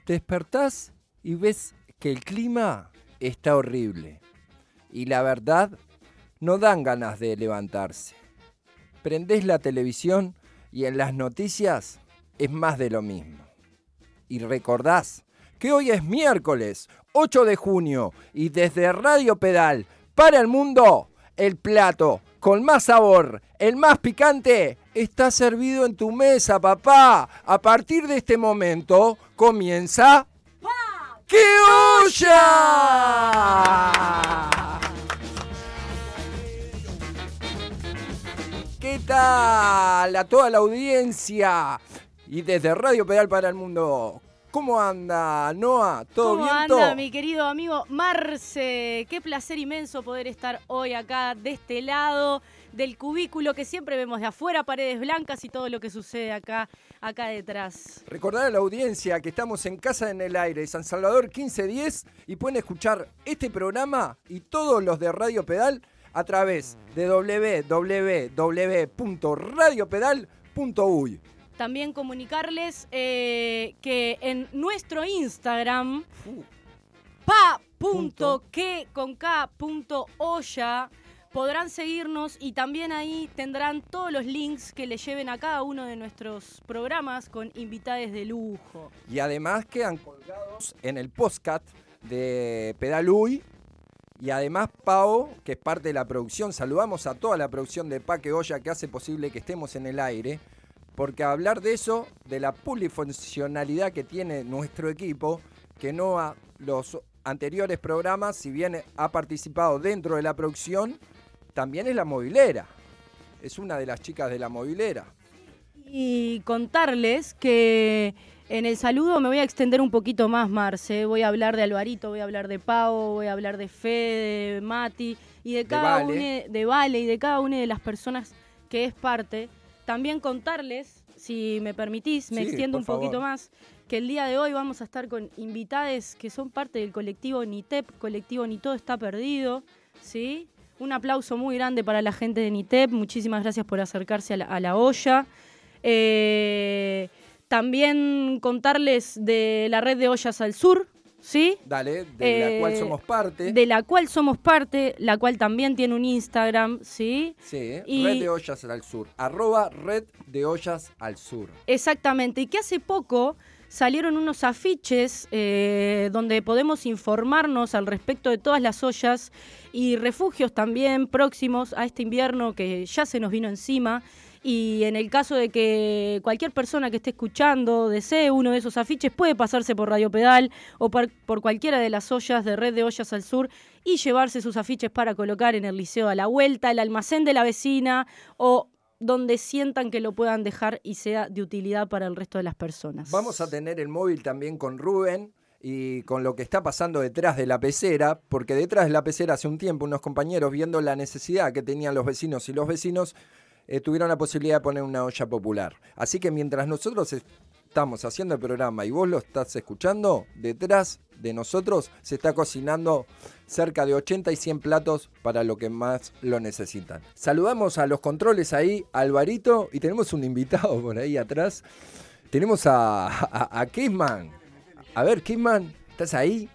Te despertás y ves que el clima está horrible. Y la verdad, no dan ganas de levantarse. Prendés la televisión y en las noticias es más de lo mismo. Y recordás que hoy es miércoles 8 de junio y desde Radio Pedal para el mundo, el plato con más sabor, el más picante, está servido en tu mesa, papá. A partir de este momento comienza... ¡Qué olla! ¿Qué tal a toda la audiencia? Y desde Radio Pedal para el mundo, ¿cómo anda, Noa? ¿Todo bien? ¿Cómo anda, mi querido amigo Marce? Qué placer inmenso poder estar hoy acá de este lado del cubículo que siempre vemos de afuera, paredes blancas y todo lo que sucede acá detrás. Recordar a la audiencia que estamos en Casa en el Aire, San Salvador 1510, y pueden escuchar este programa y todos los de Radio Pedal a través de www.radiopedal.uy. También comunicarles que en nuestro Instagram, pa.que.olla, podrán seguirnos y también ahí tendrán todos los links que les lleven a cada uno de nuestros programas con invitados de lujo. Y además quedan colgados en el podcast de Pedaluy. Y además Pau, que es parte de la producción, saludamos a toda la producción de Pa' Que Olla que hace posible que estemos en el aire, porque hablar de eso, de la polifuncionalidad que tiene nuestro equipo, que no a los anteriores programas, si bien ha participado dentro de la producción, también es la movilera. Es una de las chicas de la movilera. Y contarles que en el saludo me voy a extender un poquito más, Marce. Voy a hablar de Alvarito, voy a hablar de Pau, voy a hablar de Fede, de Mati y de cada una de Vale y de cada una de las personas que es parte. También contarles, si me permitís, me extiendo un poquito más, que el día de hoy vamos a estar con invitades que son parte del colectivo NITEP, colectivo Ni Todo Está Perdido, ¿sí? Un aplauso muy grande para la gente de NITEP, muchísimas gracias por acercarse a la olla. También contarles de la red de Ollas al Sur, ¿sí? Dale, de la cual somos parte. De la cual somos parte, la cual también tiene un Instagram, ¿sí? Sí, y Red de Ollas al Sur, @Red de Ollas al Sur. Exactamente, y que hace poco salieron unos afiches donde podemos informarnos al respecto de todas las ollas y refugios también próximos a este invierno que ya se nos vino encima. Y en el caso de que cualquier persona que esté escuchando desee uno de esos afiches, puede pasarse por Radio Pedal o por cualquiera de las ollas de Red de Ollas al Sur y llevarse sus afiches para colocar en el liceo a la vuelta, el almacén de la vecina o donde sientan que lo puedan dejar y sea de utilidad para el resto de las personas. Vamos a tener el móvil también con Rubén y con lo que está pasando detrás de la pecera, porque detrás de la pecera hace un tiempo unos compañeros, viendo la necesidad que tenían los vecinos y los vecinos, tuvieron la posibilidad de poner una olla popular. Así que mientras nosotros estamos haciendo el programa y vos lo estás escuchando, detrás de nosotros se está cocinando cerca de 80 y 100 platos para lo que más lo necesitan. Saludamos a los controles ahí, a Alvarito, y tenemos un invitado por ahí atrás. Tenemos a Kissman. A ver, Kissman, ¿estás ahí?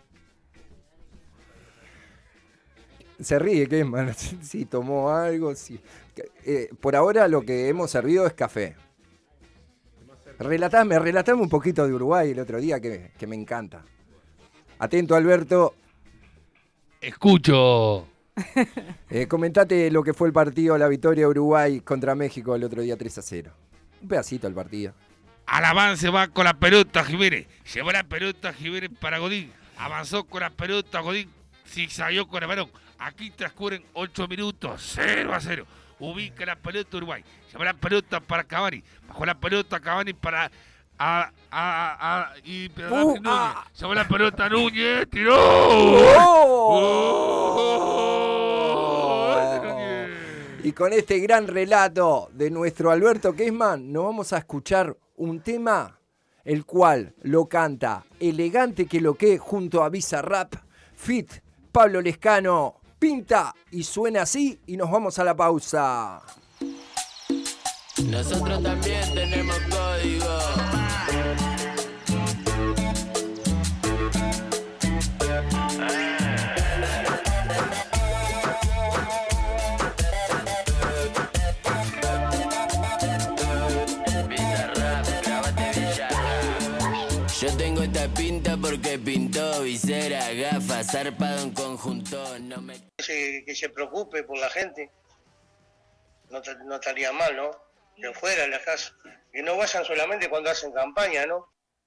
Se ríe, Kissman. Sí, tomó algo, sí. Por ahora lo que hemos servido es café. Relatame un poquito de Uruguay el otro día que me encanta. Atento, Alberto. Escucho. Comentate lo que fue el partido, la victoria de Uruguay contra México el otro día 3-0. Un pedacito del partido. Al avance va con la pelota Jiménez. Llevó la pelota Jiménez para Godín. Avanzó con la pelota Godín. Zigzagueó con el balón. Aquí transcurren 8 minutos. 0-0. Ubica la pelota Uruguay. Lleva la pelota para Cavani. Bajó la pelota Cavani para Núñez. Lleva la pelota Núñez. ¡Tiró! Y con este gran relato de nuestro Alberto Kissman, nos vamos a escuchar un tema, el cual lo canta Elegante que lo que junto a Bizarrap, Fit, Pablo Lescano, pinta y suena así y nos vamos a la pausa. Nosotros también tenemos código. Yo tengo esta pinta porque pintó visera, gafas, zarpado en conjunto. No me... que se preocupe por la gente. No estaría mal, ¿no? Que fuera a la casa. Que no vayan solamente cuando hacen campaña, ¿no?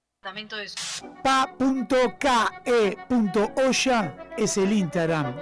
Pa.ke.olla es el Instagram.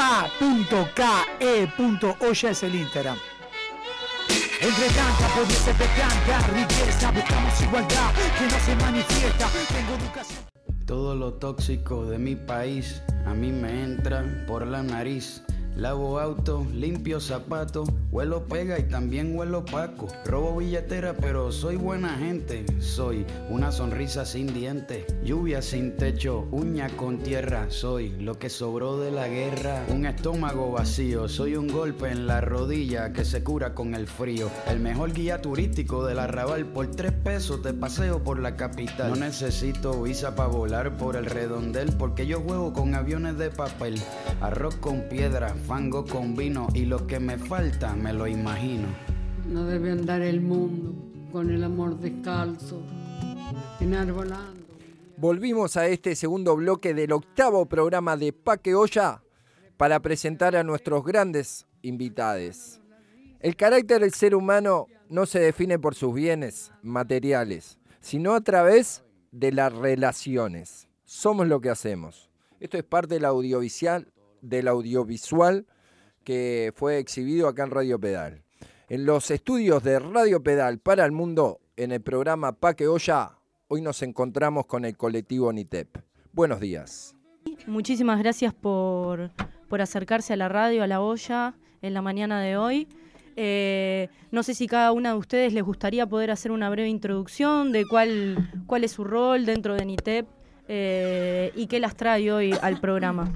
Pa.ke.olla es el Instagram. Entre tanta pobreza de tanta riqueza, buscamos igualdad que no se manifiesta. Tengo educación. Todo lo tóxico de mi país a mí me entra por la nariz. Lavo auto, limpio zapatos, huelo pega y también huelo opaco. Robo billetera pero soy buena gente. Soy una sonrisa sin dientes, lluvia sin techo, uña con tierra. Soy lo que sobró de la guerra, un estómago vacío. Soy un golpe en la rodilla que se cura con el frío. El mejor guía turístico del Arrabal, por 3 pesos te paseo por la capital. No necesito visa para volar por el redondel, porque yo juego con aviones de papel. Arroz con piedra, fango con vino, y lo que me falta me lo imagino. No debe andar el mundo con el amor descalzo, enarbolando. Volvimos a este segundo bloque del 8º programa de Pa' que Olla para presentar a nuestros grandes invitados. El carácter del ser humano no se define por sus bienes materiales, sino a través de las relaciones. Somos lo que hacemos. Esto es parte del audiovisual que fue exhibido acá en Radio Pedal. En los estudios de Radio Pedal para el mundo, en el programa Pa' que Olla, hoy nos encontramos con el colectivo NITEP. Buenos días. Muchísimas gracias por acercarse a la radio, a la olla, en la mañana de hoy. No sé si cada una de ustedes les gustaría poder hacer una breve introducción de cuál es su rol dentro de NITEP y qué las trae hoy al programa.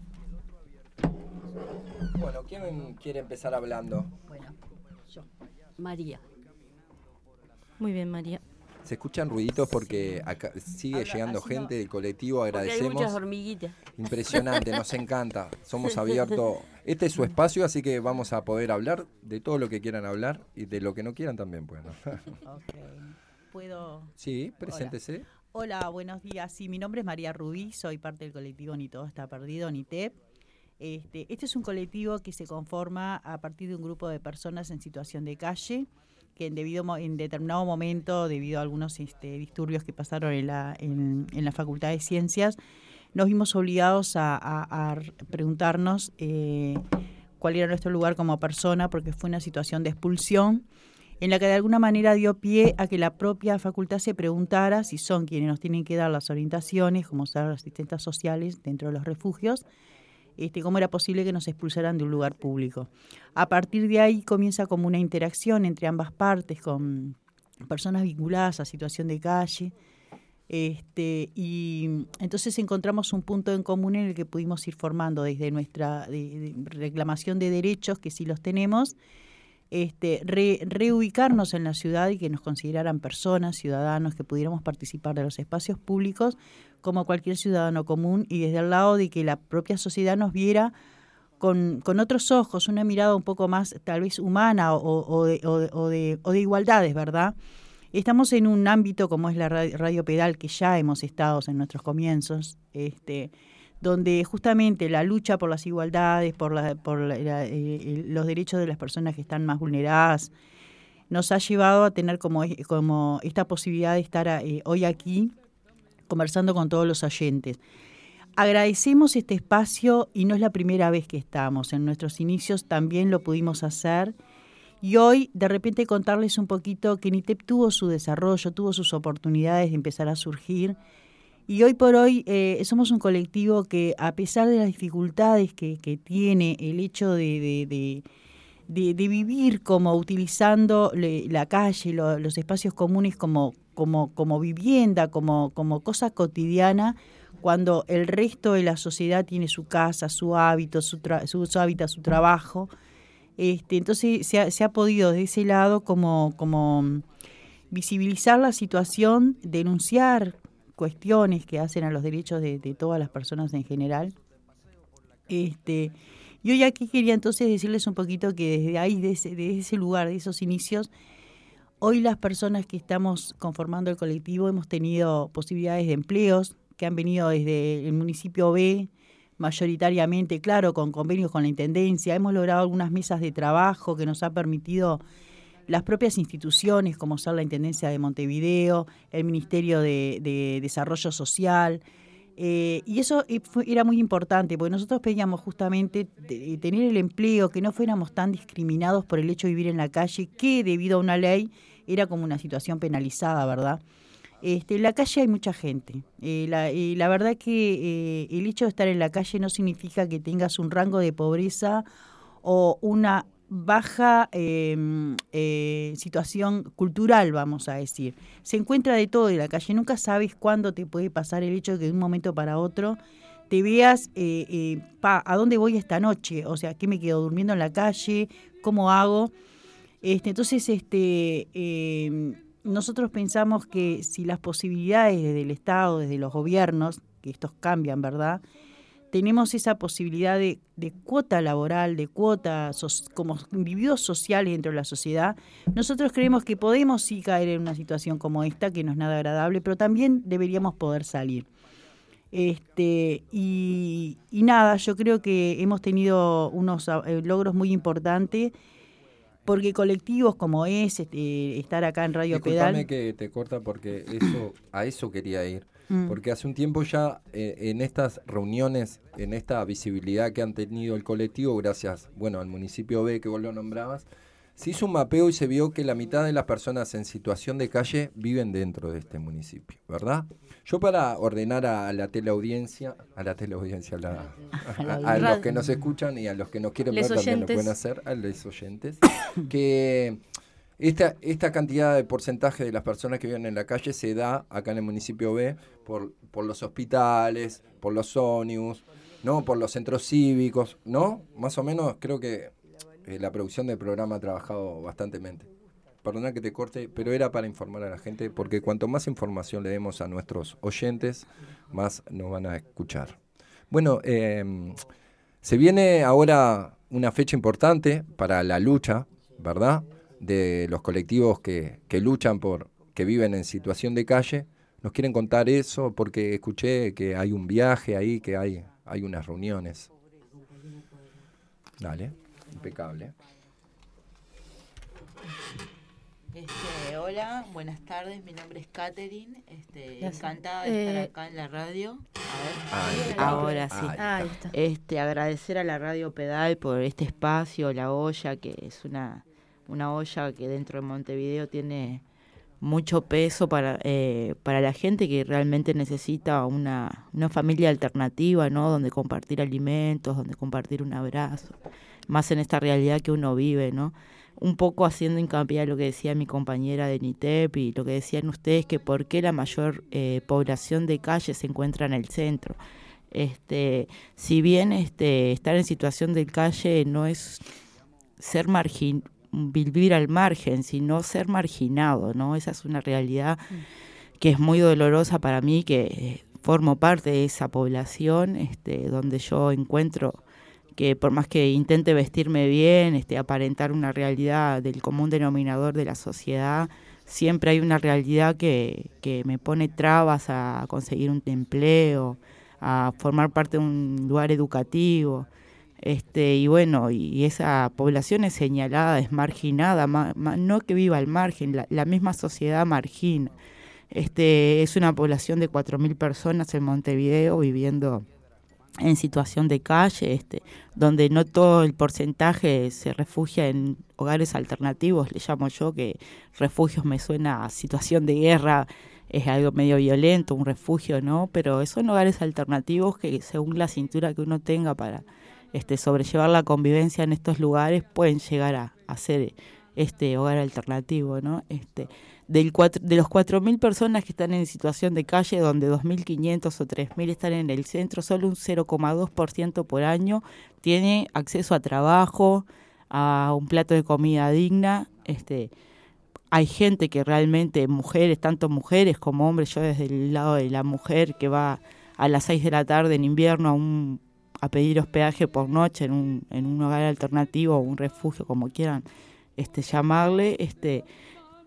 Bueno, ¿quién quiere empezar hablando? Bueno, yo, María. Muy bien, María. Se escuchan ruiditos porque acá sigue llegando gente del colectivo, agradecemos. Hay muchas hormiguitas. Impresionante, nos encanta, somos abiertos. Este es su espacio, así que vamos a poder hablar de todo lo que quieran hablar y de lo que no quieran también, bueno. Okay. ¿Puedo? Sí, preséntese. Hola, buenos días. Sí, mi nombre es María Rubí, soy parte del colectivo Ni Todo Está Perdido, NITEP. Este es un colectivo que se conforma a partir de un grupo de personas en situación de calle, que en determinado momento, debido a algunos disturbios que pasaron en la Facultad de Ciencias, nos vimos obligados a preguntarnos cuál era nuestro lugar como persona, porque fue una situación de expulsión en la que de alguna manera dio pie a que la propia facultad se preguntara si son quienes nos tienen que dar las orientaciones, como ser asistentes sociales dentro de los refugios, cómo era posible que nos expulsaran de un lugar público. A partir de ahí comienza como una interacción entre ambas partes con personas vinculadas a situación de calle, y entonces encontramos un punto en común en el que pudimos ir formando desde nuestra de reclamación de derechos, que sí los tenemos, reubicarnos en la ciudad y que nos consideraran personas, ciudadanos, que pudiéramos participar de los espacios públicos como cualquier ciudadano común, y desde el lado de que la propia sociedad nos viera con otros ojos, una mirada un poco más tal vez humana o de igualdades, ¿verdad? Estamos en un ámbito como es la Radio Pedal, que ya hemos estado en nuestros comienzos, donde justamente la lucha por las igualdades, por los derechos de las personas que están más vulneradas, nos ha llevado a tener como esta posibilidad de estar hoy aquí conversando con todos los oyentes. Agradecemos este espacio y no es la primera vez que estamos. En nuestros inicios también lo pudimos hacer. Y hoy, de repente, contarles un poquito que NITEP tuvo su desarrollo, tuvo sus oportunidades de empezar a surgir. Y hoy por hoy somos un colectivo que, a pesar de las dificultades que tiene el hecho de vivir como utilizando la calle, los espacios comunes como vivienda, como cosa cotidiana, cuando el resto de la sociedad tiene su casa, su hábito, su hábitat, su trabajo. Entonces se ha podido de ese lado como visibilizar la situación, denunciar cuestiones que hacen a los derechos de todas las personas en general. Y hoy aquí quería entonces decirles un poquito que desde ahí, desde ese lugar, de esos inicios, Hoy las personas que estamos conformando el colectivo hemos tenido posibilidades de empleos que han venido desde el municipio B, mayoritariamente, claro, con convenios con la Intendencia. Hemos logrado algunas mesas de trabajo que nos ha permitido las propias instituciones, como ser la Intendencia de Montevideo, el Ministerio de Desarrollo Social. Y eso era muy importante, porque nosotros pedíamos justamente tener el empleo, que no fuéramos tan discriminados por el hecho de vivir en la calle, que debido a una ley era como una situación penalizada, ¿verdad? En la calle hay mucha gente. La verdad que el hecho de estar en la calle no significa que tengas un rango de pobreza o una baja situación cultural, vamos a decir. Se encuentra de todo en la calle. Nunca sabes cuándo te puede pasar el hecho de que de un momento para otro te veas, ¿a dónde voy esta noche? O sea, ¿qué me quedo durmiendo en la calle? ¿Cómo hago? Entonces, nosotros pensamos que si las posibilidades desde el Estado, desde los gobiernos, que estos cambian, ¿verdad?, tenemos esa posibilidad de cuota laboral, de cuota como individuos sociales dentro de la sociedad, nosotros creemos que podemos sí caer en una situación como esta, que no es nada agradable, pero también deberíamos poder salir. Y nada, yo creo que hemos tenido unos logros muy importantes, porque colectivos como estar acá en Radio Pedal... Disculpame que te corta porque a eso quería ir. Porque hace un tiempo ya en estas reuniones, en esta visibilidad que han tenido el colectivo, gracias al municipio B que vos lo nombrabas, se hizo un mapeo y se vio que la mitad de las personas en situación de calle viven dentro de este municipio, ¿verdad? Yo para ordenar a la teleaudiencia, a los que nos escuchan y a los que nos quieren ver también lo pueden hacer, a los oyentes, que... Esta cantidad de porcentaje de las personas que viven en la calle se da acá en el municipio B por los hospitales, por los ómnibus, ¿no? Por los centros cívicos, ¿no? Más o menos creo que la producción del programa ha trabajado bastantemente. Perdona que te corte, pero era para informar a la gente, porque cuanto más información le demos a nuestros oyentes, más nos van a escuchar. Bueno, se viene ahora una fecha importante para la lucha, ¿verdad?, de los colectivos que luchan que viven en situación de calle. ¿Nos quieren contar eso? Porque escuché que hay un viaje ahí, que hay unas reuniones. Dale, impecable. Hola, buenas tardes, mi nombre es Catherine, encantada de estar acá en la radio. A ver, ahora sí. Ahí está. Agradecer a la Radio Pedal por este espacio, La Olla, que es una olla que dentro de Montevideo tiene mucho peso para la gente que realmente necesita una familia alternativa, ¿no? Donde compartir alimentos, donde compartir un abrazo, más en esta realidad que uno vive, ¿no? Un poco haciendo hincapié a lo que decía mi compañera de NITEP y lo que decían ustedes, que por qué la mayor población de calle se encuentra en el centro. Si bien estar en situación de calle no es vivir al margen, sino ser marginado, ¿no? Esa es una realidad que es muy dolorosa para mí, que formo parte de esa población, donde yo encuentro que por más que intente vestirme bien, aparentar una realidad del común denominador de la sociedad, siempre hay una realidad que me pone trabas a conseguir un empleo, a formar parte de un lugar educativo. Y esa población es señalada, es marginada, no que viva al margen, la misma sociedad margina. Es una población de 4.000 personas en Montevideo viviendo en situación de calle, donde no todo el porcentaje se refugia en hogares alternativos, le llamo yo, que refugios me suena a situación de guerra, es algo medio violento, un refugio, ¿no? Pero son hogares alternativos que según la cintura que uno tenga para sobrellevar la convivencia en estos lugares, pueden llegar a ser hogar alternativo, ¿no? De los 4.000 personas que están en situación de calle, donde 2.500 o 3.000 están en el centro, solo un 0,2% por año tiene acceso a trabajo, a un plato de comida digna. Hay gente que realmente, mujeres, tanto mujeres como hombres, yo desde el lado de la mujer que va a las 6 de la tarde en invierno a pedir hospedaje por noche en un hogar alternativo o un refugio, como quieran llamarle,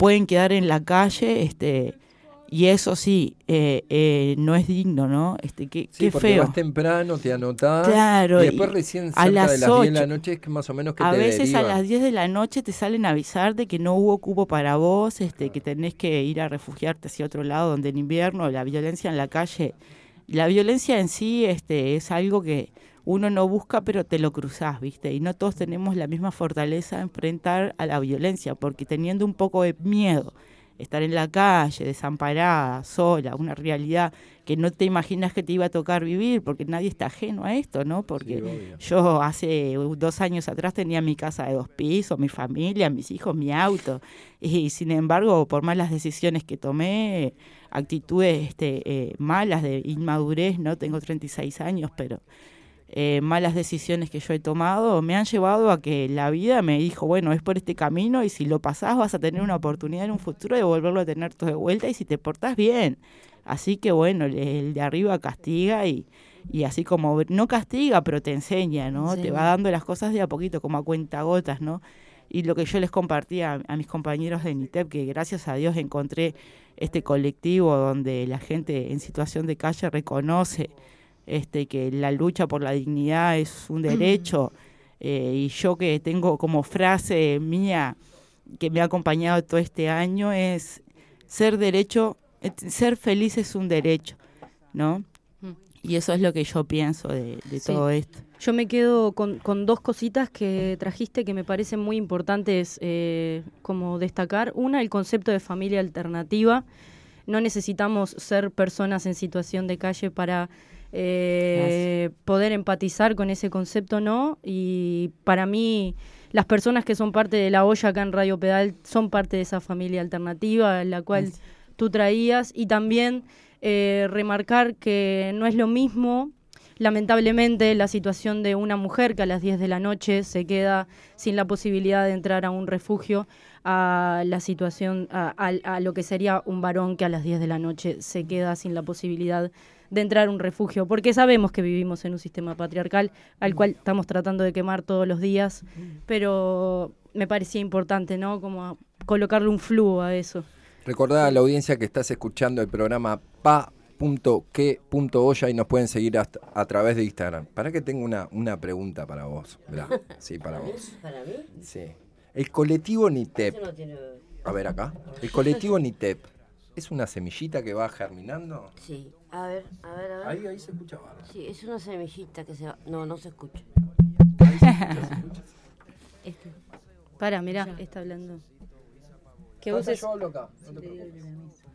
pueden quedar en la calle, y eso sí, no es digno, ¿no? Qué porque feo. Vas temprano, te anotás, claro, y después recién cerca de las 10 de la noche es que más o menos que a te veces derivan. a las 10 de la noche te salen a avisar de que no hubo cupo para vos, que tenés que ir a refugiarte hacia otro lado, donde en invierno la violencia en la calle, la violencia en sí es algo que uno no busca, pero te lo cruzás, ¿viste? Y no todos tenemos la misma fortaleza a enfrentar a la violencia, porque teniendo un poco de miedo, estar en la calle, desamparada, sola, una realidad que no te imaginas que te iba a tocar vivir, porque nadie está ajeno a esto, ¿no? Porque yo hace 2 años atrás tenía mi casa de 2 pisos, mi familia, mis hijos, mi auto, y sin embargo, por malas decisiones que tomé, actitudes malas de inmadurez, ¿no? Tengo 36 años, pero malas decisiones que yo he tomado me han llevado a que la vida me dijo, bueno, es por este camino y si lo pasás vas a tener una oportunidad en un futuro de volverlo a tener todo de vuelta y si te portás bien. Así que bueno, el de arriba castiga y así como no castiga, pero te enseña, ¿no? Sí. Te va dando las cosas de a poquito, como a cuentagotas, ¿no? Y lo que yo les compartía a mis compañeros de NITEP, que gracias a Dios encontré este colectivo donde la gente en situación de calle reconoce que la lucha por la dignidad es un derecho, y yo que tengo como frase mía que me ha acompañado todo este año es ser feliz es un derecho, ¿no? Y eso es lo que yo pienso de todo esto. Yo me quedo con 2 cositas que trajiste que me parecen muy importantes como destacar. Una, el concepto de familia alternativa. No necesitamos ser personas en situación de calle para poder empatizar con ese concepto, ¿no? Y para mí, las personas que son parte de La Olla acá en Radio Pedal son parte de esa familia alternativa, la cual tú traías, y también remarcar que no es lo mismo, lamentablemente, la situación de una mujer que a las 10 de la noche se queda sin la posibilidad de entrar a un refugio, a la situación, a lo que sería un varón que a las 10 de la noche se queda sin la posibilidad de entrar a un refugio, porque sabemos que vivimos en un sistema patriarcal al cual estamos tratando de quemar todos los días, pero me parecía importante, ¿no? Como colocarle un flujo a eso. Recordá a la audiencia que estás escuchando el programa pa.que.olla y nos pueden seguir a través de Instagram. Para que tengo una pregunta para vos. Mirá, sí, para vos. ¿Para mí? Sí. El colectivo NITEP. Eso no tiene... A ver acá. El colectivo NITEP. ¿Es una semillita que va germinando? Sí. A ver. Ahí se escucha bárbaro. Sí, es una semillita que se va... No se escucha. Para, mirá, está hablando. Que vos yo hablo acá. No te preocupes.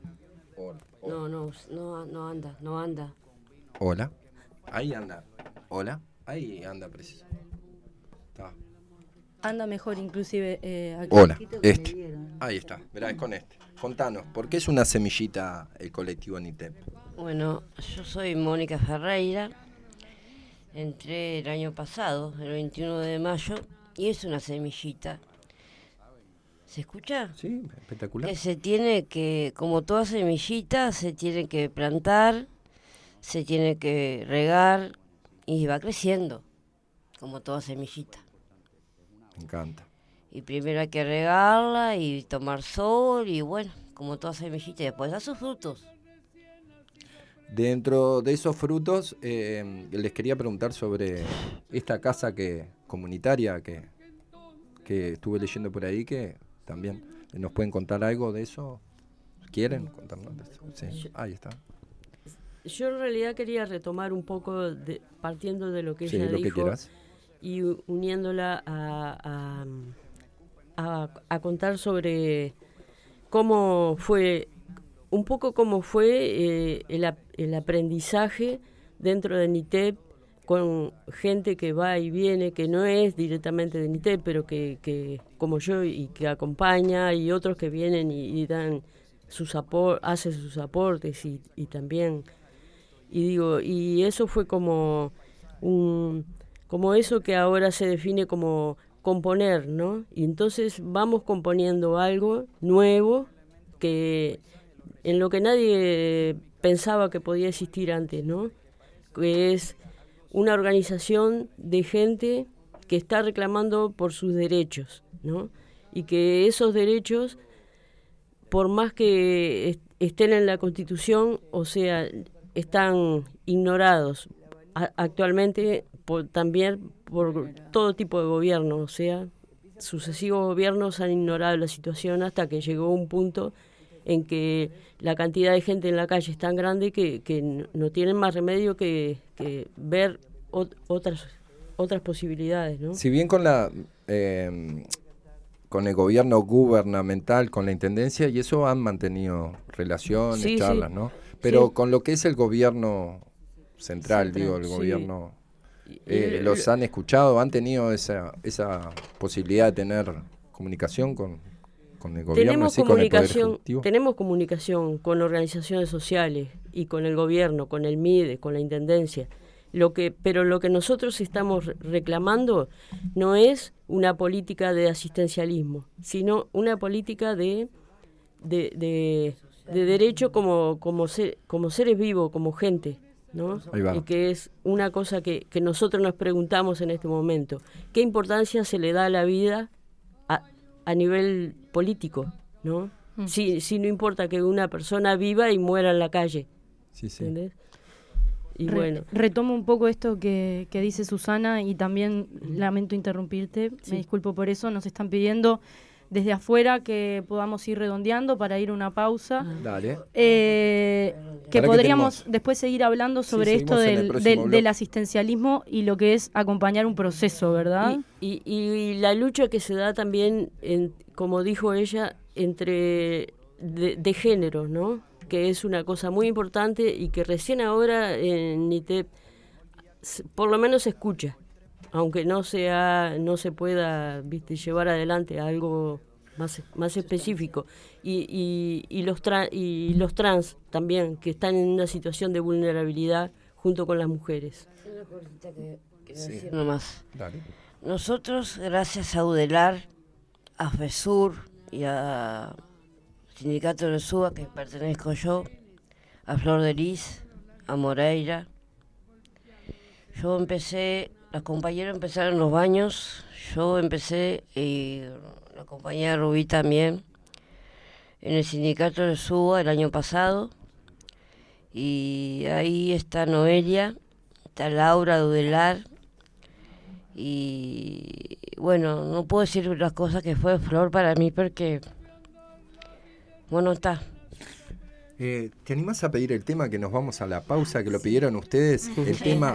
No anda. Hola. Ahí anda. Hola. Ahí anda preciso. Está. Anda mejor inclusive aquí. Hola, ahí está, mirá, es con este. Contanos, ¿por qué es una semillita el colectivo NITEP? Bueno, yo soy Mónica Ferreira, entré el año pasado, el 21 de mayo, y es una semillita. ¿Se escucha? Sí, espectacular. Que se tiene que, como toda semillita, se tiene que plantar, se tiene que regar y va creciendo, como toda semillita. Me encanta. Y primero hay que regarla y tomar sol y bueno, como toda semillita, y después da sus frutos. Dentro de esos frutos, les quería preguntar sobre esta casa comunitaria que estuve leyendo por ahí, que también nos pueden contar algo de eso. ¿Quieren contarnos de eso? Sí, ahí está. Yo en realidad quería retomar un poco, partiendo de lo que ella lo dijo, que quieras. Y uniéndola a contar sobre cómo fue, un poco cómo fue el aprendizaje dentro de NITEP, con gente que va y viene, que no es directamente de NITEP, pero que como yo, y que acompaña, y otros que vienen y dan hacen sus aportes y también, y eso fue como como eso que ahora se define como componer, ¿no? Y entonces vamos componiendo algo nuevo que en lo que nadie pensaba que podía existir antes, ¿no? Que es una organización de gente que está reclamando por sus derechos, ¿no? Y que esos derechos por más que estén en la Constitución, o sea, están ignorados actualmente también por todo tipo de gobierno, o sea, sucesivos gobiernos han ignorado la situación hasta que llegó un punto en que la cantidad de gente en la calle es tan grande que no tienen más remedio que ver otras posibilidades, ¿no? Si bien con el gobierno gubernamental, con la intendencia, y eso han mantenido relaciones, sí, charlas, sí. ¿no? Pero sí. con lo que es el gobierno central, el sí. gobierno, ¿los han escuchado? ¿Han tenido esa posibilidad de tener comunicación con el gobierno, con el Poder Ejecutivo? Tenemos comunicación con organizaciones sociales y con el gobierno, con el MIDE, con la intendencia. Pero lo que nosotros estamos reclamando no es una política de asistencialismo, sino una política de derecho como seres vivos, como gente, ¿no? Y que es una cosa que nosotros nos preguntamos en este momento. ¿Qué importancia se le da a la vida a nivel político, ¿no? Si no importa que una persona viva y muera en la calle. Sí. ¿Entendés? Y bueno. Retomo un poco esto que dice Susana y también lamento interrumpirte, me disculpo por eso, nos están pidiendo desde afuera que podamos ir redondeando para ir a una pausa. Dale. Que podríamos después seguir hablando sobre esto del asistencialismo y lo que es acompañar un proceso, ¿verdad? Y la lucha que se da también, como dijo ella, entre de género, ¿no? Que es una cosa muy importante y que recién ahora en NITEP por lo menos se escucha, aunque no se pueda, ¿viste?, llevar adelante algo más específico. Y los trans también, que están en una situación de vulnerabilidad junto con las mujeres. Una cosita que quiero decir nomás. Dale. Nosotros, gracias a UDELAR, a FESUR y a Sindicato de SUA, que pertenezco yo, a Flor de Lis, a Moreira. Yo empecé, las compañeras empezaron en los baños, yo empecé, y la compañera Rubí también, en el Sindicato de SUA el año pasado. Y ahí está Noelia, está Laura de UDELAR. Y bueno, no puedo decir las cosas que fue Flor para mí porque... Bueno, está. ¿Te animás a pedir el tema, que nos vamos a la pausa, que lo pidieron ustedes? El tema...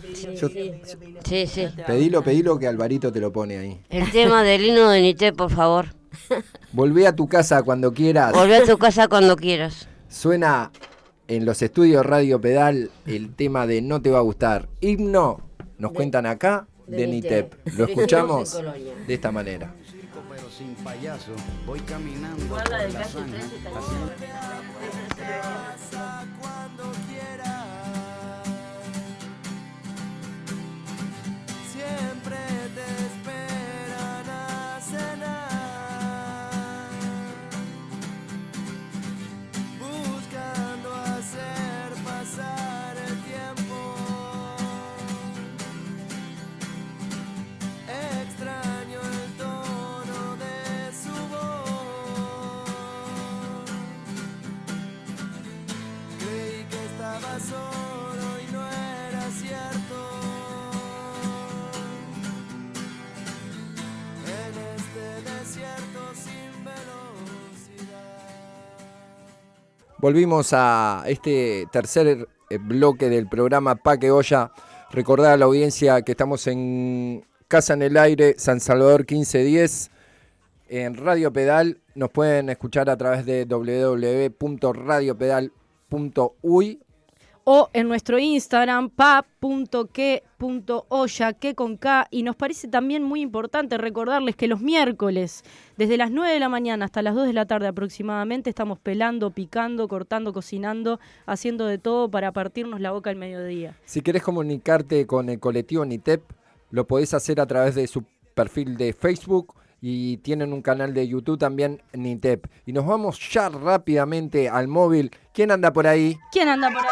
Sí. Pedilo, que Alvarito te lo pone ahí. El tema del himno de NITEP, por favor. Volvé a tu casa cuando quieras. Volvé a tu casa cuando quieras. Suena en los estudios Radio Pedal el tema de No te va a gustar. Himno, nos cuentan acá, de NITEP. Lo escuchamos de esta manera. Pero sin payaso, voy caminando por la zanja. Cuando quiera, siempre te esperan a cenar, buscando hacer pasar el tiempo. Extraño el tono de su voz. Creí que estaba solo y no era cierto. En este desierto sin velocidad. Volvimos a este tercer bloque del programa Pa' que Olla. Recordar a la audiencia que estamos en Casa en el Aire, San Salvador 1510, en Radio Pedal. Nos pueden escuchar a través de www.radiopedal.uy o en nuestro Instagram, pa.que.olla, que con K. Y nos parece también muy importante recordarles que los miércoles, desde las 9 de la mañana hasta las 2 de la tarde aproximadamente, estamos pelando, picando, cortando, cocinando, haciendo de todo para partirnos la boca al mediodía. Si querés comunicarte con el colectivo NITEP, lo podés hacer a través de su perfil de Facebook y tienen un canal de YouTube también, NITEP. Y nos vamos ya rápidamente al móvil. ¿Quién anda por ahí? ¿Quién anda por ahí?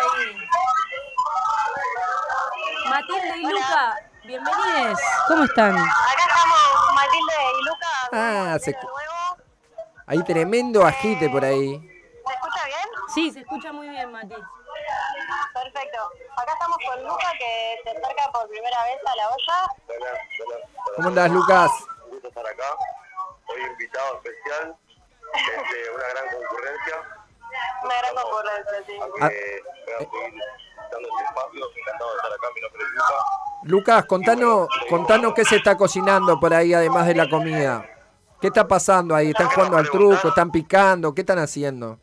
Matilde y Luca, bienvenidos. ¿Cómo están? Acá estamos Matilde y Luca. Ah, de nuevo. Hay tremendo agite por ahí. ¿Se escucha bien? Sí, se escucha muy bien, Mati. Perfecto. Acá estamos con Luca, que se acerca por primera vez a la olla. ¿Cómo andás, Lucas? Un gusto estar acá. Hoy invitado especial. Una gran concurrencia. Una gran concurrencia, sí. Así que voy a seguir dando este espacio. Encantado de estar acá. Mi nombre es Luca. Lucas, contanos qué se está cocinando por ahí, además de la comida. ¿Qué está pasando ahí? ¿Están jugando al truco? ¿Están picando? ¿Qué están haciendo?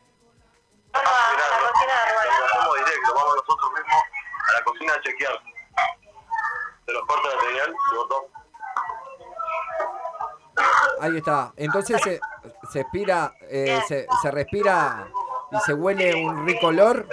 Hacemos directo. Vamos nosotros mismos a la cocina a chequear. Se nos corta la señal. Se cortó. Ahí está. Entonces se expira, se respira y se huele un rico olor.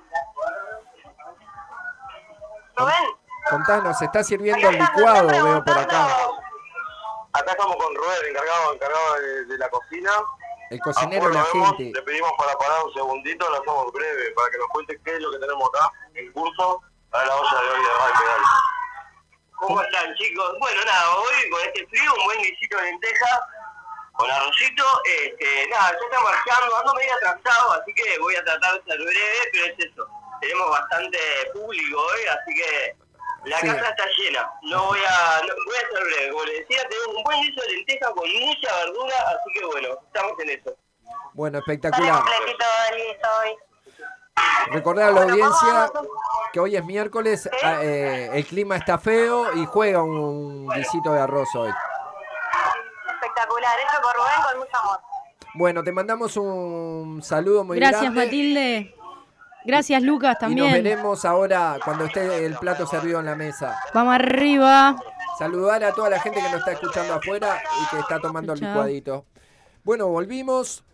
Contanos, se está sirviendo el licuado, veo por acá. Acá estamos con Rubén, encargado de la cocina. El cocinero de la gente. Le pedimos para parar un segundito, lo hacemos breve, para que nos cuente qué es lo que tenemos acá en curso para la olla de hoy de Radio Pedal. ¿Cómo están, chicos? Bueno, nada, hoy con este frío, un buen guisito de lentejas con arrocito. Nada, ya está marchando, ando medio atrasado, así que voy a tratar de ser breve, pero es eso. Tenemos bastante público hoy, así que la casa está llena. Voy a ser breve. Como les decía, tenemos un buen guiso de lentejas con mucha verdura, así que bueno, estamos en eso. Bueno, espectacular. Completito el guiso hoy. Recordar a la audiencia que hoy es miércoles, el clima está feo y juega un guisito de arroz hoy. Espectacular, hecho por Rubén con mucho amor. Bueno, te mandamos un saludo muy grande. Gracias, Matilde. Gracias, Lucas, también. Y nos veremos ahora cuando esté el plato servido en la mesa. Vamos arriba. Saludar a toda la gente que nos está escuchando afuera y que está tomando el licuadito. Bueno, volvimos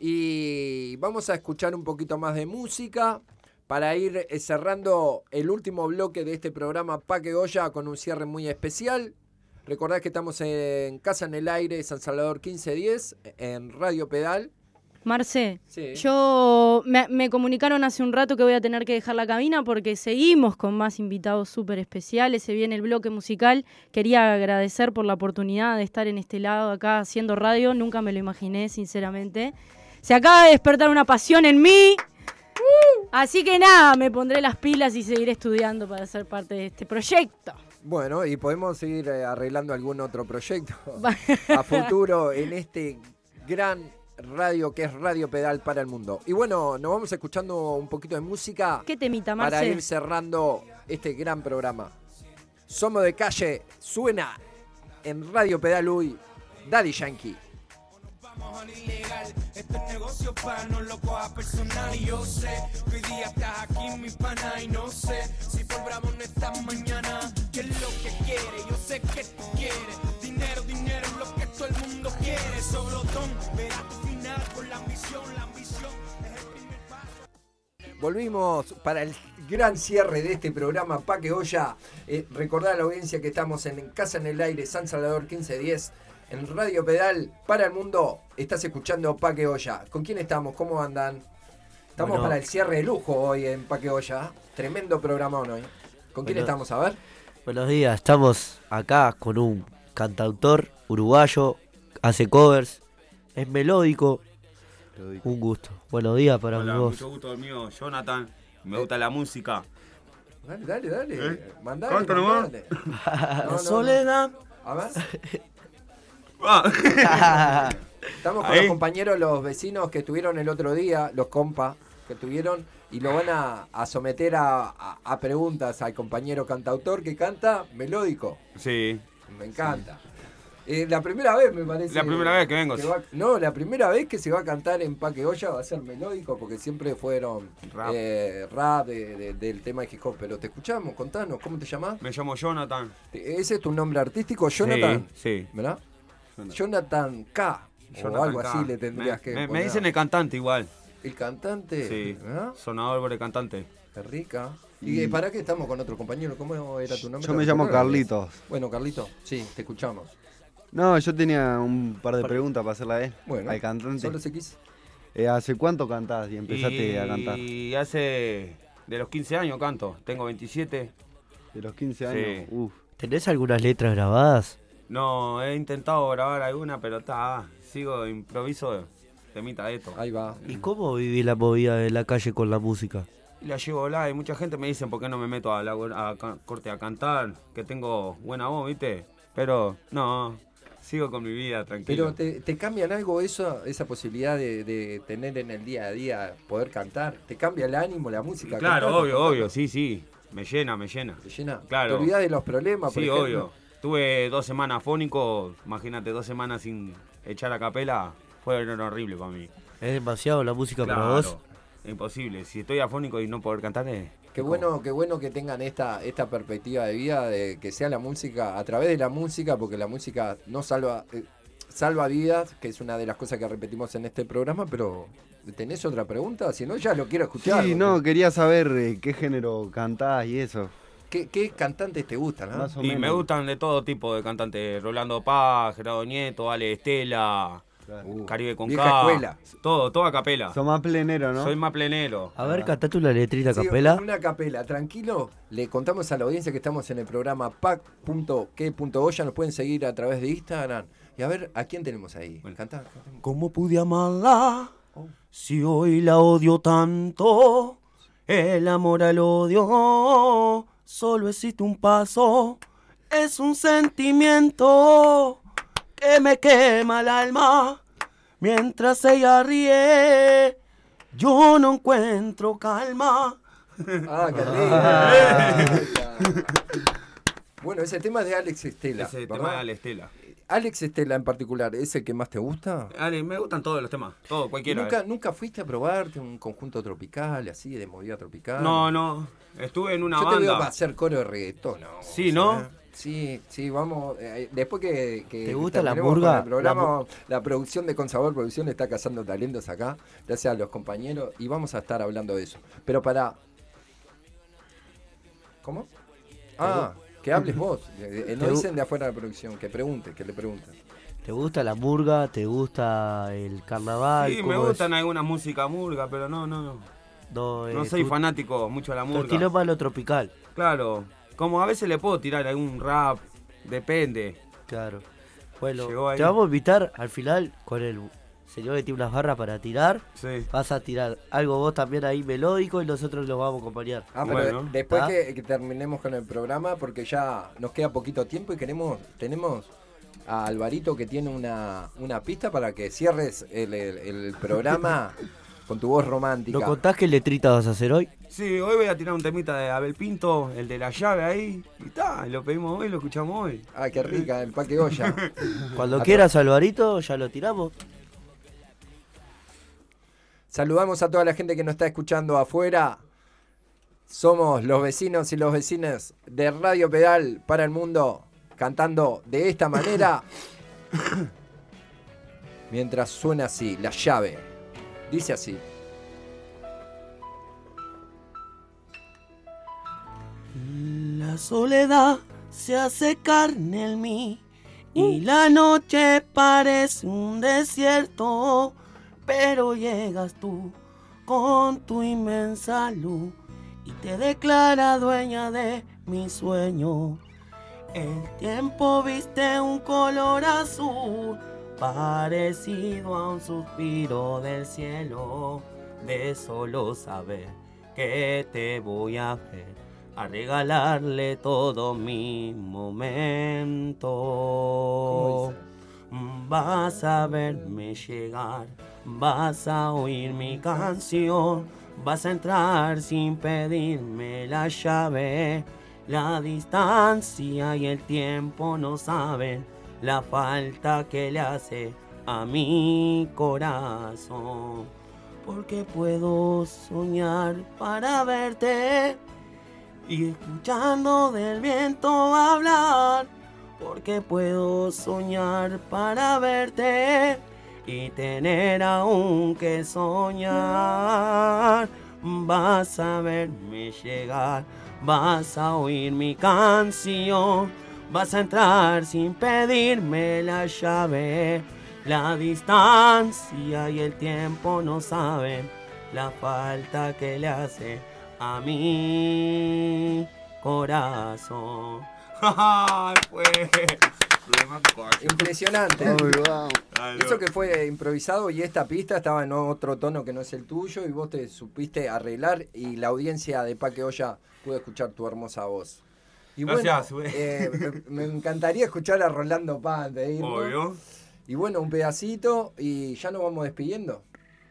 y vamos a escuchar un poquito más de música para ir cerrando el último bloque de este programa Pa' que Olla con un cierre muy especial. Recordad que estamos en Casa en el Aire, San Salvador 1510, en Radio Pedal. Marce, sí. Yo me comunicaron hace un rato que voy a tener que dejar la cabina porque seguimos con más invitados súper especiales, se viene el bloque musical. Quería agradecer por la oportunidad de estar en este lado acá haciendo radio, nunca me lo imaginé, sinceramente. Se acaba de despertar una pasión en mí, así que nada, me pondré las pilas y seguiré estudiando para ser parte de este proyecto. Bueno, y podemos seguir arreglando algún otro proyecto a futuro en este gran radio que es Radio Pedal para el mundo. Y bueno, nos vamos escuchando un poquito de música. ¿Qué temita, Marce? Para ir cerrando este gran programa. Somos de calle, suena en Radio Pedal hoy Daddy Yankee. Vamos a lo ilegal, esto es negocio para no lo coja personal. Y yo sé que hoy día estás aquí, mi pana, y no sé si por bravo no estás mañana. ¿Qué es lo que quiere? Yo sé que tú quieres. Dinero, dinero es lo que todo el mundo quiere. Sobrotón, verás tu final con la ambición es el primer paso. Volvimos para el gran cierre de este programa Pa' que Olla. Recordar a la audiencia que estamos en Casa en el Aire, San Salvador 1510. En Radio Pedal para el mundo, estás escuchando Pa' que Olla. ¿Con quién estamos? ¿Cómo andan? Estamos para el cierre de lujo hoy en Pa' que Olla. Tremendo programón hoy. ¿Con quién estamos? A ver. Buenos días, estamos acá con un cantautor uruguayo, hace covers, es melódico. Un gusto. Buenos días para vos. Mucho gusto mío, Jonathan. Me gusta la música. Dale. Mandale. ¿Cuánto nomás? No, Soledad. A ver. Estamos con los compañeros, los vecinos que estuvieron el otro día, los compas que estuvieron, y lo van a someter a preguntas al compañero cantautor que canta melódico. Sí. Me encanta. La primera vez me parece. La primera vez que vengo. La primera vez que se va a cantar en Pa' que Olla va a ser melódico, porque siempre fueron rap del tema de hip hop. Pero te escuchamos, contanos, ¿cómo te llamás? Me llamo Jonathan. ¿Ese es tu nombre artístico, Jonathan? Sí. ¿Verdad? Jonathan K. O algo así le tendrías que poner. Me dicen el cantante igual. ¿El cantante? Sí. ¿Verdad? Sonador por el cantante. Qué rica. ¿Y para qué estamos con otro compañero? ¿Cómo era tu nombre? Yo me llamo Carlitos. Bueno, Carlitos, sí, te escuchamos. No, yo tenía un par de preguntas para hacerle a él, bueno, al cantante. Solo se quiso. ¿Hace cuánto cantás y empezaste a cantar? Y hace de los 15 años canto, tengo 27. ¿De los 15 años? Sí. ¿Tenés algunas letras grabadas? No, he intentado grabar alguna, pero sigo improviso temita de esto. Ahí va. ¿Y cómo viví la movida de la calle con la música? Y la llevo y mucha gente me dice por qué no me meto corte a cantar, que tengo buena voz, ¿viste? Pero no, sigo con mi vida tranquilo. Pero ¿te cambian algo esa posibilidad de tener en el día a día poder cantar? ¿Te cambia el ánimo, la música? Claro, cantar, obvio, sí. Me llena. ¿Te llena? Claro. ¿Te olvidás de los problemas, por Sí, ejemplo? obvio. Tuve 2 semanas fónico, imagínate, 2 semanas sin echar a capela, fue horrible para mí. ¿Es demasiado la música para vos? Imposible. Si estoy afónico y no poder cantar Qué bueno que tengan esta perspectiva de vida, de que sea la música, a través de la música, porque la música no salva vidas, que es una de las cosas que repetimos en este programa, pero ¿tenés otra pregunta? Si no, ya lo quiero escuchar. Sí, no, quería saber qué género cantás y eso. ¿Qué cantantes te gustan? Más o Y menos. me gustan de todo tipo de cantantes, Rolando Paz, Gerardo Nieto, Ale Estela, Caribe con vieja K. escuela. Todo a capela. Sos más plenero, ¿no? Soy más plenero. A ver, cantate una letrita a Sí, capela. una capela, tranquilo. Le contamos a la audiencia que estamos en el programa pac.que.o. Ya nos pueden seguir a través de Instagram. Y a ver, ¿a quién tenemos ahí? Cantá. ¿Cómo pude amarla si hoy la odio tanto? El amor al odio solo existe un paso. Es un sentimiento que me quema el alma. Mientras ella ríe, yo no encuentro calma. Ah, qué rico. Bueno, ese tema es de Alex Estela. Ese ¿verdad? tema de Ale Estela. Alex Estela en particular, ¿es el que más te gusta? Ale, me gustan todos los temas, todo, cualquiera. ¿Nunca fuiste a probarte un conjunto tropical, así, de movida tropical? No, estuve en una Yo banda. te veo para hacer coro de reggaetón, ¿no? Sí, ¿no? Sí, vamos. Después que ¿Te gusta la terminemos murga? con el programa, la producción de Consabor Producción está cazando talentos acá, gracias a los compañeros, y vamos a estar hablando de eso. Pero ¿Cómo? Que hables vos. No dicen de afuera de la producción, que le pregunten. ¿Te gusta la murga? ¿Te gusta el carnaval? Sí, me gustan algunas músicas murga, pero no soy fanático mucho de la murga. Tu estilo más lo tropical. Claro, como a veces le puedo tirar algún rap, depende. Claro. Bueno, te vamos a invitar al final con el señor que tiene unas barras para tirar. Sí. Vas a tirar algo vos también ahí melódico y nosotros los vamos a acompañar. Pero Bueno. después que terminemos con el programa, porque ya nos queda poquito tiempo y tenemos a Alvarito que tiene una pista para que cierres el programa con tu voz romántica. ¿Nos contás qué letrita vas a hacer hoy? Sí, hoy voy a tirar un temita de Abel Pinto, el de la llave ahí, y lo pedimos hoy, lo escuchamos hoy. Ah, qué rica, el paque olla. Cuando quieras, Alvarito, ya lo tiramos. Saludamos a toda la gente que nos está escuchando afuera. Somos los vecinos y los vecinas de Radio Pedal para el mundo, cantando de esta manera. Mientras suena así, la llave. Dice así. La soledad se hace carne en mí y la noche parece un desierto, pero llegas tú con tu inmensa luz y te declara dueña de mi sueño. El tiempo viste un color azul parecido a un suspiro del cielo, de solo saber que te voy a ver, a regalarle todo mi momento. Vas a verme llegar, vas a oír mi canción, vas a entrar sin pedirme la llave. La distancia y el tiempo no saben la falta que le hace a mi corazón. Porque puedo soñar para verte y escuchando del viento hablar. Porque puedo soñar para verte y tener aún que soñar. Vas a verme llegar, vas a oír mi canción, vas a entrar sin pedirme la llave. La distancia y el tiempo no saben la falta que le hace a mi corazón. Pues. Impresionante. Wow. Eso que fue improvisado y esta pista estaba en otro tono que no es el tuyo y vos te supiste arreglar y la audiencia de Paque Olla pudo escuchar tu hermosa voz. Y bueno, me encantaría escuchar a Rolando Paz antes de irnos. Obvio. Y bueno, un pedacito y ya nos vamos despidiendo.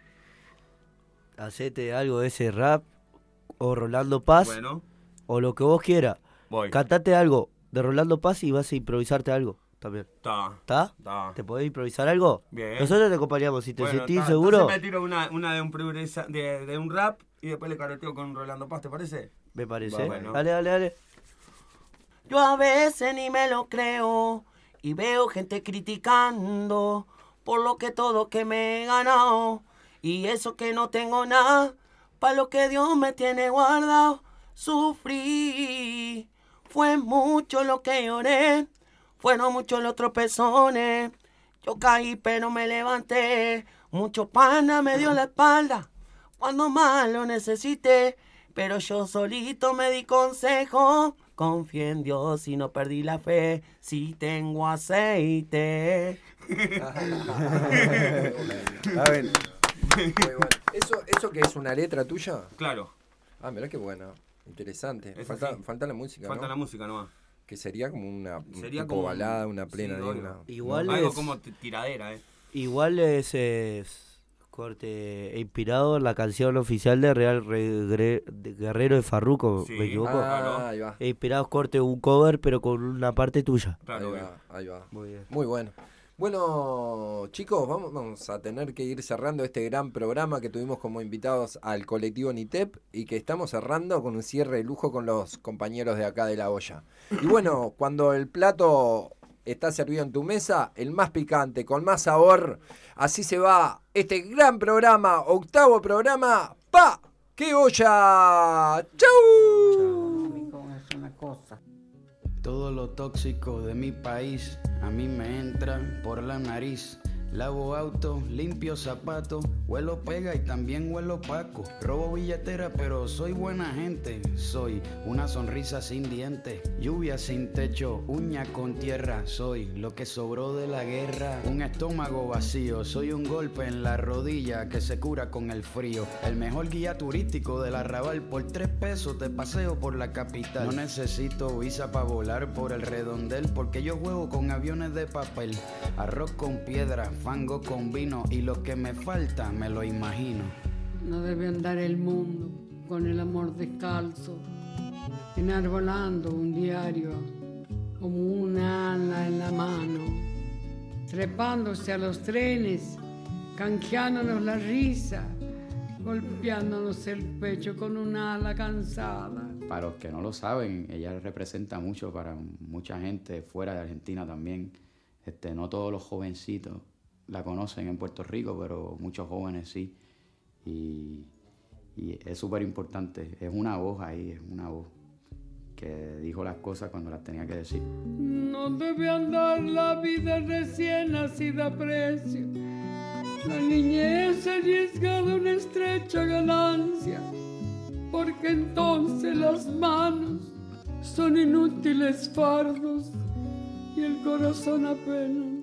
Hacete algo de ese rap o Rolando Paz. Bueno. O lo que vos quieras. Voy. Cantate algo de Rolando Paz y vas a improvisarte algo también. ¿Está? ¿Te podés improvisar algo? Bien. Nosotros te acompañamos. Si te Bueno, sentís seguro. Entonces me tiro una de un rap y después le caroteo con Rolando Paz, ¿te parece? Me parece. Bueno. Dale. Yo a veces ni me lo creo y veo gente criticando por lo que todo que me he ganado y eso que no tengo nada, para lo que Dios me tiene guardado. Sufrí, fue mucho lo que lloré, fueron muchos los tropezones, yo caí pero me levanté, mucho pana me dio la espalda cuando más lo necesité, pero yo solito me di consejo, confié en Dios y no perdí la fe, si tengo aceite. A ver. Muy bueno. ¿Eso que es una letra tuya? Claro. Ah, mirá qué buena. Interesante. Es Falta la música, Falta ¿no? la música nomás. Que sería como una Sería tipo como balada, una plena. sí, de una, igual ¿no? Algo es- como tiradera, Igual es corte inspirado en la canción oficial de de Guerrero de Farruko, Sí. ¿me equivoco? Ah, ahí va. Inspirado corte un cover pero con una parte tuya. Claro, ahí va. Muy bien. Muy bueno. Bueno, chicos, vamos a tener que ir cerrando este gran programa que tuvimos como invitados al colectivo NITEP y que estamos cerrando con un cierre de lujo con los compañeros de acá de La Olla. Y bueno, cuando el plato está servido en tu mesa, el más picante, con más sabor, así se va este gran programa, 8º programa, ¡Pa! ¡Qué olla! ¡Chau! Es una cosa. Todo lo tóxico de mi país a mí me entra por la nariz. Lavo auto, limpio zapatos, huelo pega y también huelo paco. Robo billetera pero soy buena gente. Soy una sonrisa sin dientes, lluvia sin techo, uña con tierra. Soy lo que sobró de la guerra, un estómago vacío. Soy un golpe en la rodilla que se cura con el frío. El mejor guía turístico del Arrabal, por 3 pesos te paseo por la capital. No necesito visa para volar por el redondel porque yo juego con aviones de papel. Arroz con piedra, fango con vino y lo que me falta me lo imagino. No debe andar el mundo con el amor descalzo, enarbolando un diario como una ala en la mano, trepándose a los trenes, canjeándonos la risa, golpeándonos el pecho con una ala cansada. Para los que no lo saben, ella representa mucho para mucha gente fuera de Argentina también. No todos los jovencitos la conocen en Puerto Rico, pero muchos jóvenes sí. Y es súper importante. Es una voz ahí, es una voz que dijo las cosas cuando las tenía que decir. No debe andar la vida recién nacida a precio. La niñez arriesga de una estrecha ganancia, porque entonces las manos son inútiles fardos y el corazón apenas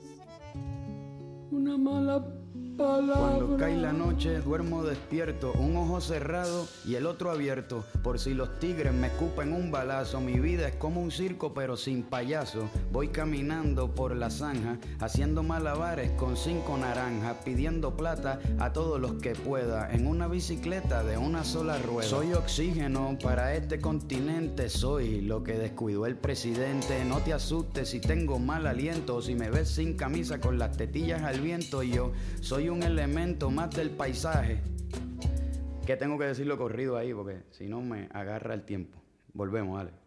una mala palabra. Cuando cae la noche duermo despierto, un ojo cerrado y el otro abierto, por si los tigres me escupen un balazo. Mi vida es como un circo pero sin payaso. Voy caminando por la zanja, haciendo malabares con 5 naranjas, pidiendo plata a todos los que pueda, en una bicicleta de una sola rueda. Soy oxígeno para este continente, soy lo que descuidó el presidente. No te asustes si tengo mal aliento, si me ves sin camisa con las tetillas al viento. Yo soy un elemento más del paisaje. Que tengo que decirlo corrido ahí porque si no me agarra el tiempo. Volvemos, dale.